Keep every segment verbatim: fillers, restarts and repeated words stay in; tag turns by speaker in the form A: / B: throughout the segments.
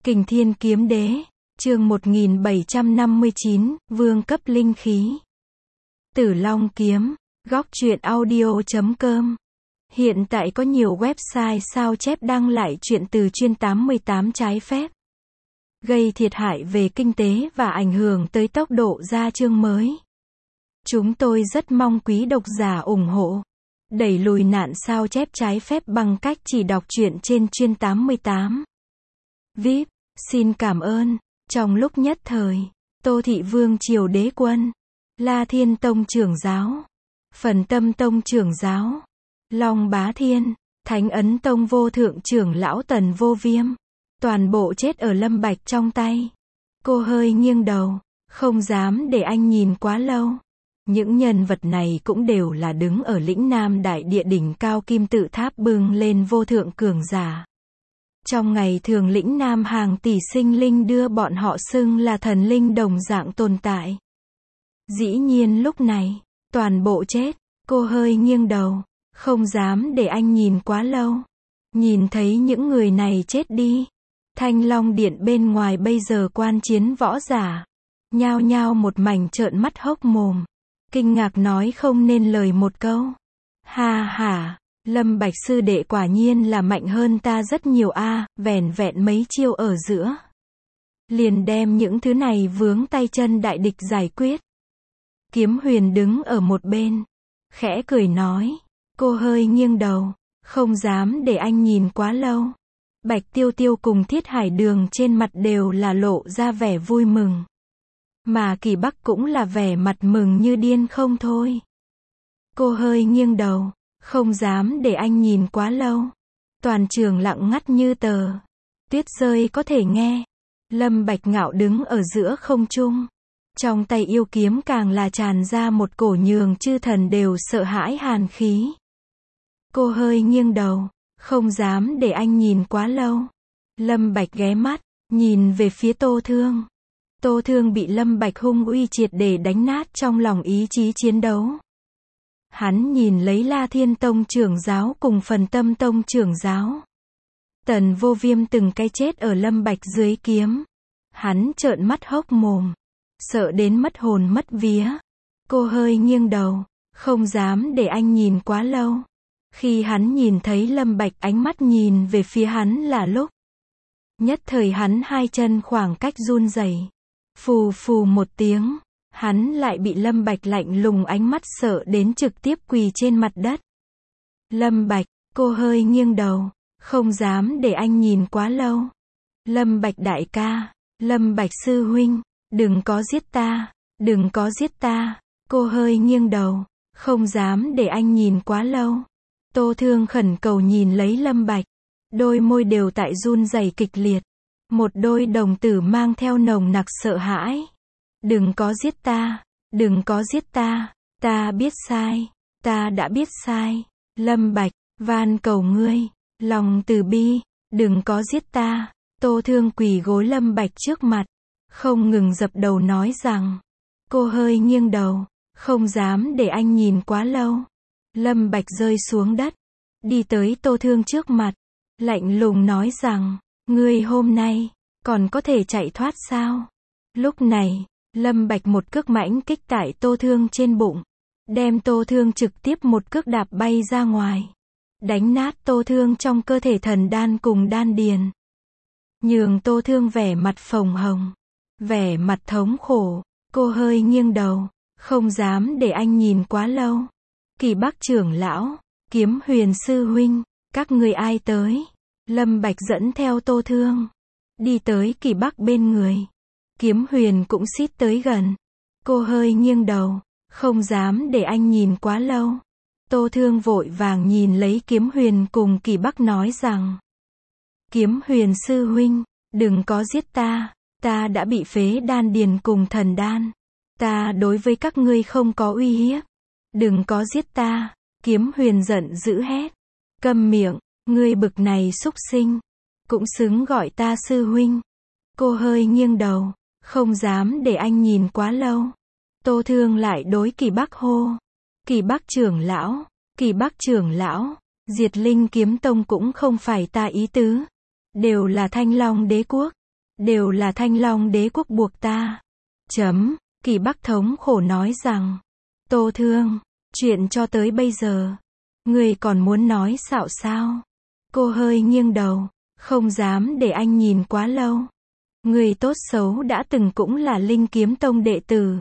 A: Kình Thiên Kiếm Đế, chương một nghìn bảy trăm năm mươi chín, vương cấp linh khí. Tử Long Kiếm, góc truyện audio chấm com. Hiện tại có nhiều website sao chép đăng lại truyện từ chuyên tám mươi tám trái phép, gây thiệt hại về kinh tế và ảnh hưởng tới tốc độ ra chương mới. Chúng tôi rất mong quý độc giả ủng hộ, đẩy lùi nạn sao chép trái phép bằng cách chỉ đọc truyện trên chuyên tám mươi tám. vê i pê, xin cảm ơn. Trong lúc nhất thời, Tô Thị Vương Triều Đế Quân, La Thiên Tông trưởng giáo, Phần Tâm Tông trưởng giáo, Long Bá Thiên, Thánh Ấn Tông vô thượng trưởng lão Tần Vô Viêm, toàn bộ chết ở Lâm Bạch trong tay. Cô hơi nghiêng đầu, không dám để anh nhìn quá lâu. Những nhân vật này cũng đều là đứng ở lĩnh Nam Đại Địa đỉnh cao kim tự tháp bưng lên vô thượng cường giả. Trong ngày thường lĩnh Nam hàng tỷ sinh linh đưa bọn họ xưng là thần linh đồng dạng tồn tại. Dĩ nhiên lúc này, toàn bộ chết. Cô hơi nghiêng đầu, không dám để anh nhìn quá lâu. Nhìn thấy những người này chết đi. Thanh Long Điện bên ngoài bây giờ quan chiến võ giả, nhao nhao một mảnh trợn mắt hốc mồm, kinh ngạc nói không nên lời một câu. Ha ha, Lâm Bạch sư đệ quả nhiên là mạnh hơn ta rất nhiều a, à, vẻn vẹn mấy chiêu ở giữa, liền đem những thứ này vướng tay chân đại địch giải quyết. Kiếm Huyền đứng ở một bên, khẽ cười nói. Cô hơi nghiêng đầu, không dám để anh nhìn quá lâu. Bạch Tiêu Tiêu cùng Thiết Hải Đường trên mặt đều là lộ ra vẻ vui mừng. Mà Kỳ Bắc cũng là vẻ mặt mừng như điên không thôi. Cô hơi nghiêng đầu, không dám để anh nhìn quá lâu. Toàn trường lặng ngắt như tờ. Tuyết rơi có thể nghe. Lâm Bạch ngạo đứng ở giữa không trung. Trong tay yêu kiếm càng là tràn ra một cổ nhường chư thần đều sợ hãi hàn khí. Cô hơi nghiêng đầu, không dám để anh nhìn quá lâu. Lâm Bạch ghé mắt, nhìn về phía Tô Thương. Tô Thương bị Lâm Bạch hung uy triệt để đánh nát trong lòng ý chí chiến đấu. Hắn nhìn lấy La Thiên Tông trưởng giáo cùng Phần Tâm Tông trưởng giáo. Tần Vô Viêm từng cái chết ở Lâm Bạch dưới kiếm. Hắn trợn mắt hốc mồm, sợ đến mất hồn mất vía. Cô hơi nghiêng đầu, không dám để anh nhìn quá lâu. Khi hắn nhìn thấy Lâm Bạch ánh mắt nhìn về phía hắn là lúc, nhất thời hắn hai chân khoảng cách run rẩy. Phù phù một tiếng, hắn lại bị Lâm Bạch lạnh lùng ánh mắt sợ đến trực tiếp quỳ trên mặt đất. Lâm Bạch, cô hơi nghiêng đầu, không dám để anh nhìn quá lâu. Lâm Bạch đại ca, Lâm Bạch sư huynh, đừng có giết ta, đừng có giết ta. Cô hơi nghiêng đầu, không dám để anh nhìn quá lâu. Tô Thương khẩn cầu nhìn lấy Lâm Bạch, đôi môi đều tại run rẩy kịch liệt. Một đôi đồng tử mang theo nồng nặc sợ hãi. Đừng có giết ta, đừng có giết ta, ta biết sai, ta đã biết sai. Lâm Bạch, van cầu ngươi, lòng từ bi, đừng có giết ta. Tô Thương quỳ gối Lâm Bạch trước mặt, không ngừng dập đầu nói rằng. Cô hơi nghiêng đầu, không dám để anh nhìn quá lâu. Lâm Bạch rơi xuống đất, đi tới Tô Thương trước mặt, lạnh lùng nói rằng, ngươi hôm nay, còn có thể chạy thoát sao? Lúc này, Lâm Bạch một cước mãnh kích tại Tô Thương trên bụng, đem Tô Thương trực tiếp một cước đạp bay ra ngoài, đánh nát Tô Thương trong cơ thể thần đan cùng đan điền. Nhường Tô Thương vẻ mặt phồng hồng, vẻ mặt thống khổ. Cô hơi nghiêng đầu, không dám để anh nhìn quá lâu. Kỳ Bắc trưởng lão, Kiếm Huyền sư huynh, các ngươi ai tới? Lâm Bạch dẫn theo Tô Thương, đi tới Kỳ Bắc bên người. Kiếm Huyền cũng xít tới gần. Cô hơi nghiêng đầu, không dám để anh nhìn quá lâu. Tô Thương vội vàng nhìn lấy Kiếm Huyền cùng Kỳ Bắc nói rằng. Kiếm Huyền sư huynh, đừng có giết ta, ta đã bị phế đan điền cùng thần đan. Ta đối với các ngươi không có uy hiếp. Đừng có giết ta. Kiếm Huyền giận dữ hét. Câm miệng, ngươi bực này súc sinh, cũng xứng gọi ta sư huynh. Cô hơi nghiêng đầu, không dám để anh nhìn quá lâu. Tô Thương lại đối Kỳ Bắc hô. Kỳ Bắc trưởng lão, Kỳ Bắc trưởng lão, Diệt Linh Kiếm Tông cũng không phải ta ý tứ. Đều là Thanh Long Đế Quốc. Đều là Thanh Long đế quốc buộc ta. Chấm, Kỷ Bắc thống khổ nói rằng, Tô Thương, chuyện cho tới bây giờ, ngươi còn muốn nói xạo sao? Cô hơi nghiêng đầu, không dám để anh nhìn quá lâu. Ngươi tốt xấu đã từng cũng là Linh Kiếm Tông đệ tử.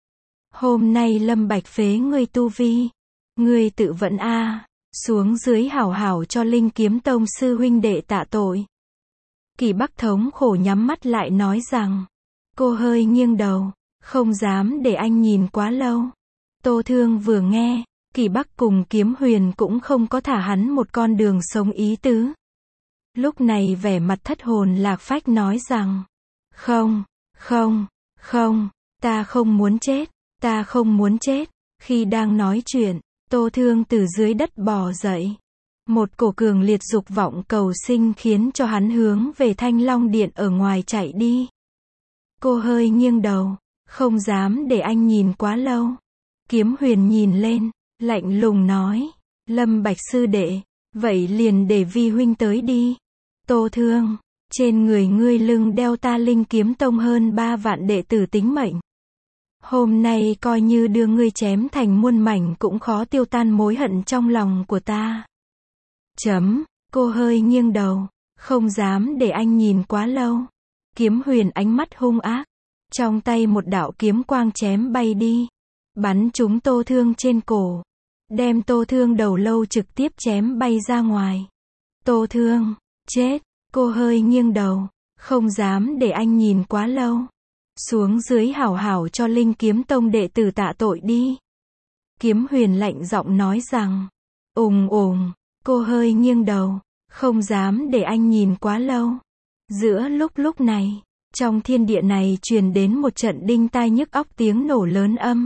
A: Hôm nay Lâm Bạch phế ngươi tu vi. Ngươi tự vẫn a, xuống dưới hảo hảo cho Linh Kiếm Tông sư huynh đệ tạ tội. Kỷ Bắc thống khổ nhắm mắt lại nói rằng, cô hơi nghiêng đầu, không dám để anh nhìn quá lâu. Tô Thương vừa nghe, Kỷ Bắc cùng Kiếm Huyền cũng không có thả hắn một con đường sống ý tứ. Lúc này vẻ mặt thất hồn lạc phách nói rằng, không, không, không, ta không muốn chết, ta không muốn chết. Khi đang nói chuyện, Tô Thương từ dưới đất bò dậy. Một cổ cường liệt dục vọng cầu sinh khiến cho hắn hướng về Thanh Long Điện ở ngoài chạy đi. Cô hơi nghiêng đầu, không dám để anh nhìn quá lâu. Kiếm Huyền nhìn lên, lạnh lùng nói, Lâm Bạch sư đệ, vậy liền để vi huynh tới đi. Tô Thương, trên người ngươi lưng đeo ta Linh Kiếm Tông hơn ba vạn đệ tử tính mệnh. Hôm nay coi như đưa ngươi chém thành muôn mảnh cũng khó tiêu tan mối hận trong lòng của ta. Chấm, cô hơi nghiêng đầu, không dám để anh nhìn quá lâu. Kiếm Huyền ánh mắt hung ác, trong tay một đạo kiếm quang chém bay đi, bắn trúng Tô Thương trên cổ, đem Tô Thương đầu lâu trực tiếp chém bay ra ngoài. Tô Thương, chết, cô hơi nghiêng đầu, không dám để anh nhìn quá lâu. Xuống dưới hảo hảo cho Linh Kiếm Tông đệ tử tạ tội đi. Kiếm Huyền lạnh giọng nói rằng, ùng ùng, cô hơi nghiêng đầu, không dám để anh nhìn quá lâu. Giữa lúc lúc này, trong thiên địa này truyền đến một trận đinh tai nhức óc tiếng nổ lớn âm.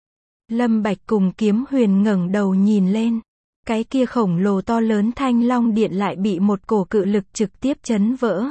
A: Lâm Bạch cùng Kiếm Huyền ngẩng đầu nhìn lên, cái kia khổng lồ to lớn Thanh Long Điện lại bị một cổ cự lực trực tiếp chấn vỡ.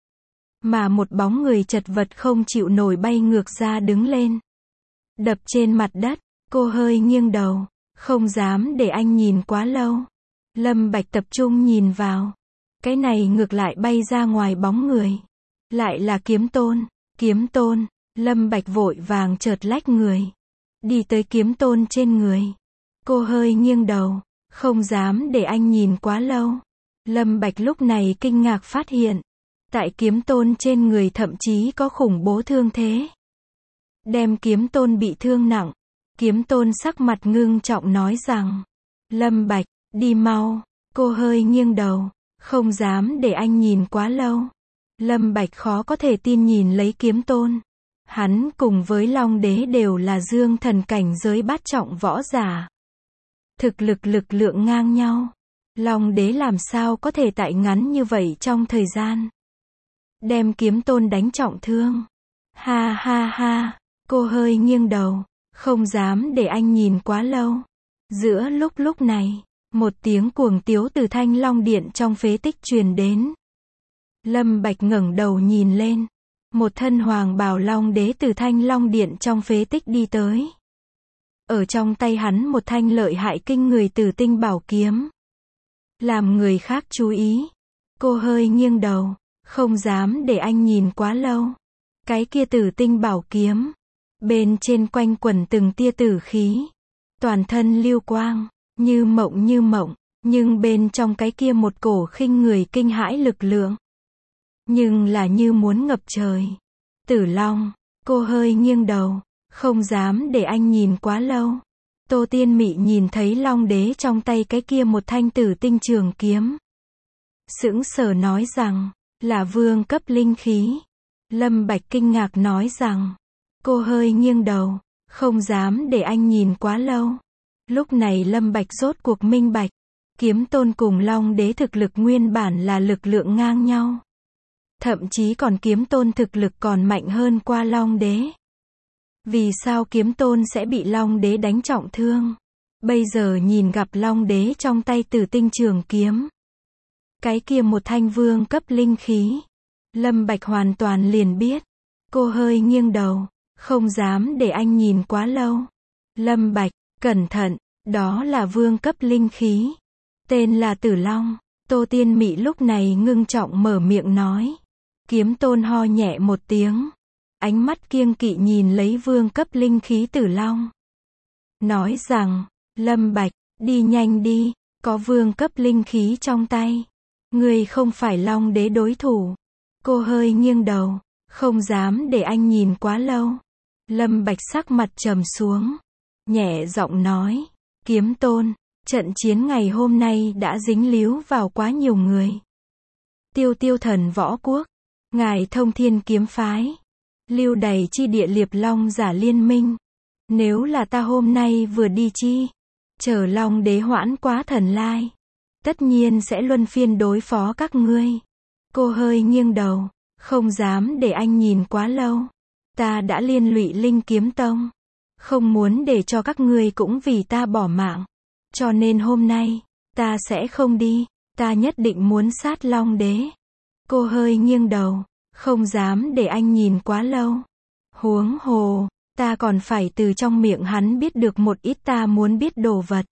A: Mà một bóng người chật vật không chịu nổi bay ngược ra đứng lên. Đập trên mặt đất, cô hơi nghiêng đầu, không dám để anh nhìn quá lâu. Lâm Bạch tập trung nhìn vào. Cái này ngược lại bay ra ngoài bóng người. Lại là Kiếm Tôn. Kiếm Tôn, Lâm Bạch vội vàng chợt lách người. Đi tới Kiếm Tôn trên người. Cô hơi nghiêng đầu, không dám để anh nhìn quá lâu. Lâm Bạch lúc này kinh ngạc phát hiện. Tại Kiếm Tôn trên người thậm chí có khủng bố thương thế. Đem Kiếm Tôn bị thương nặng. Kiếm Tôn sắc mặt ngưng trọng nói rằng, Lâm Bạch, đi mau. Cô hơi nghiêng đầu, không dám để anh nhìn quá lâu. Lâm Bạch khó có thể tin nhìn lấy Kiếm Tôn. Hắn cùng với Long Đế đều là dương thần cảnh giới bát trọng võ giả. Thực lực lực lượng ngang nhau. Long Đế làm sao có thể tại ngắn như vậy trong thời gian đem Kiếm Tôn đánh trọng thương. Ha ha ha, cô hơi nghiêng đầu, không dám để anh nhìn quá lâu. Giữa lúc lúc này, một tiếng cuồng tiếu từ Thanh Long Điện trong phế tích truyền đến. Lâm Bạch ngẩng đầu nhìn lên, một thân hoàng bào Long Đế từ Thanh Long Điện trong phế tích đi tới. Ở trong tay hắn một thanh lợi hại kinh người Tử Tinh bảo kiếm. Làm người khác chú ý, cô hơi nghiêng đầu, không dám để anh nhìn quá lâu. Cái kia Tử Tinh bảo kiếm, bên trên quanh quẩn từng tia tử khí, toàn thân lưu quang, như mộng như mộng, nhưng bên trong cái kia một cổ khinh người kinh hãi lực lượng, nhưng là như muốn ngập trời. Tử Long, cô hơi nghiêng đầu, không dám để anh nhìn quá lâu. Tô Tiên Mị nhìn thấy Long Đế trong tay cái kia một thanh Tử Tinh trường kiếm, sững sờ nói rằng, là vương cấp linh khí. Lâm Bạch kinh ngạc nói rằng, cô hơi nghiêng đầu, không dám để anh nhìn quá lâu. Lúc này Lâm Bạch rốt cuộc minh bạch, Kiếm Tôn cùng Long Đế thực lực nguyên bản là lực lượng ngang nhau. Thậm chí còn Kiếm Tôn thực lực còn mạnh hơn qua Long Đế. Vì sao Kiếm Tôn sẽ bị Long Đế đánh trọng thương? Bây giờ nhìn gặp Long Đế trong tay Tử Tinh trường kiếm, cái kia một thanh vương cấp linh khí, Lâm Bạch hoàn toàn liền biết. Cô hơi nghiêng đầu, không dám để anh nhìn quá lâu. Lâm Bạch, cẩn thận, đó là vương cấp linh khí, tên là Tử Long. Tô Tiên Mị lúc này ngưng trọng mở miệng nói. Kiếm Tôn ho nhẹ một tiếng, ánh mắt kiêng kỵ nhìn lấy vương cấp linh khí Tử Long. Nói rằng, Lâm Bạch, đi nhanh đi, có vương cấp linh khí trong tay. Ngươi không phải Long Đế đối thủ. Cô hơi nghiêng đầu, không dám để anh nhìn quá lâu. Lâm Bạch sắc mặt trầm xuống, nhẹ giọng nói, Kiếm Tôn, trận chiến ngày hôm nay đã dính líu vào quá nhiều người. Tiêu Tiêu Thần Võ Quốc, ngài Thông Thiên Kiếm Phái, lưu đày chi địa Liệp Long giả liên minh. Nếu là ta hôm nay vừa đi chi, chờ Long Đế hoãn quá thần lai, tất nhiên sẽ luân phiên đối phó các ngươi. Cô hơi nghiêng đầu, không dám để anh nhìn quá lâu. Ta đã liên lụy Linh Kiếm Tông, không muốn để cho các ngươi cũng vì ta bỏ mạng. Cho nên hôm nay, ta sẽ không đi, ta nhất định muốn sát Long Đế. Cô hơi nghiêng đầu, không dám để anh nhìn quá lâu. Huống hồ, ta còn phải từ trong miệng hắn biết được một ít ta muốn biết đồ vật.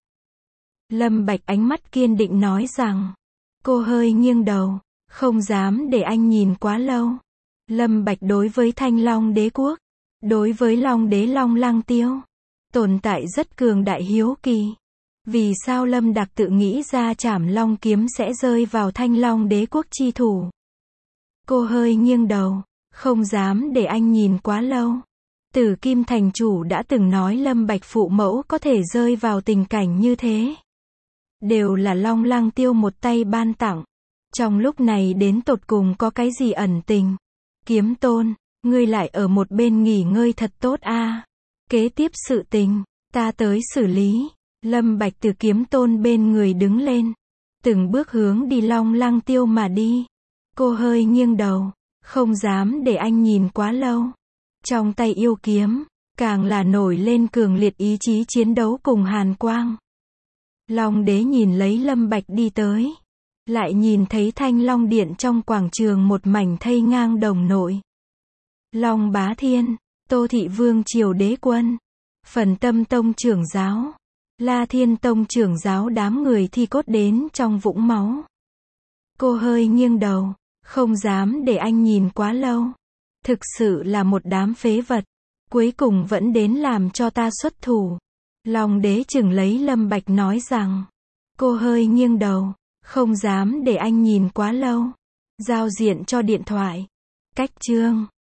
A: Lâm Bạch ánh mắt kiên định nói rằng, cô hơi nghiêng đầu, không dám để anh nhìn quá lâu. Lâm Bạch đối với Thanh Long Đế Quốc, đối với Long Đế Long Lăng Tiêu, tồn tại rất cường đại hiếu kỳ. Vì sao Lâm Đặc tự nghĩ ra Trảm Long kiếm sẽ rơi vào Thanh Long Đế Quốc chi thủ? Cô hơi nghiêng đầu, không dám để anh nhìn quá lâu. Tử Kim Thành Chủ đã từng nói Lâm Bạch phụ mẫu có thể rơi vào tình cảnh như thế, đều là Long Lăng Tiêu một tay ban tặng. Trong lúc này đến tột cùng có cái gì ẩn tình? Kiếm Tôn, ngươi lại ở một bên nghỉ ngơi thật tốt a. À. Kế tiếp sự tình, ta tới xử lý. Lâm Bạch từ Kiếm Tôn bên người đứng lên, từng bước hướng đi Long Lăng Tiêu mà đi. Cô hơi nghiêng đầu, không dám để anh nhìn quá lâu. Trong tay yêu kiếm, càng là nổi lên cường liệt ý chí chiến đấu cùng hàn quang. Long Đế nhìn lấy Lâm Bạch đi tới, lại nhìn thấy Thanh Long Điện trong quảng trường một mảnh thây ngang đồng nội. Long Bá Thiên, Tô Thị Vương Triều Đế Quân, Phần Tâm Tông trưởng giáo, La Thiên Tông trưởng giáo đám người thi cốt đến trong vũng máu. Cô hơi nghiêng đầu, không dám để anh nhìn quá lâu. Thực sự là một đám phế vật, cuối cùng vẫn đến làm cho ta xuất thủ. Long Đế chừng lấy Lâm Bạch nói rằng, cô hơi nghiêng đầu, không dám để anh nhìn quá lâu. Giao diện cho điện thoại. Cách chương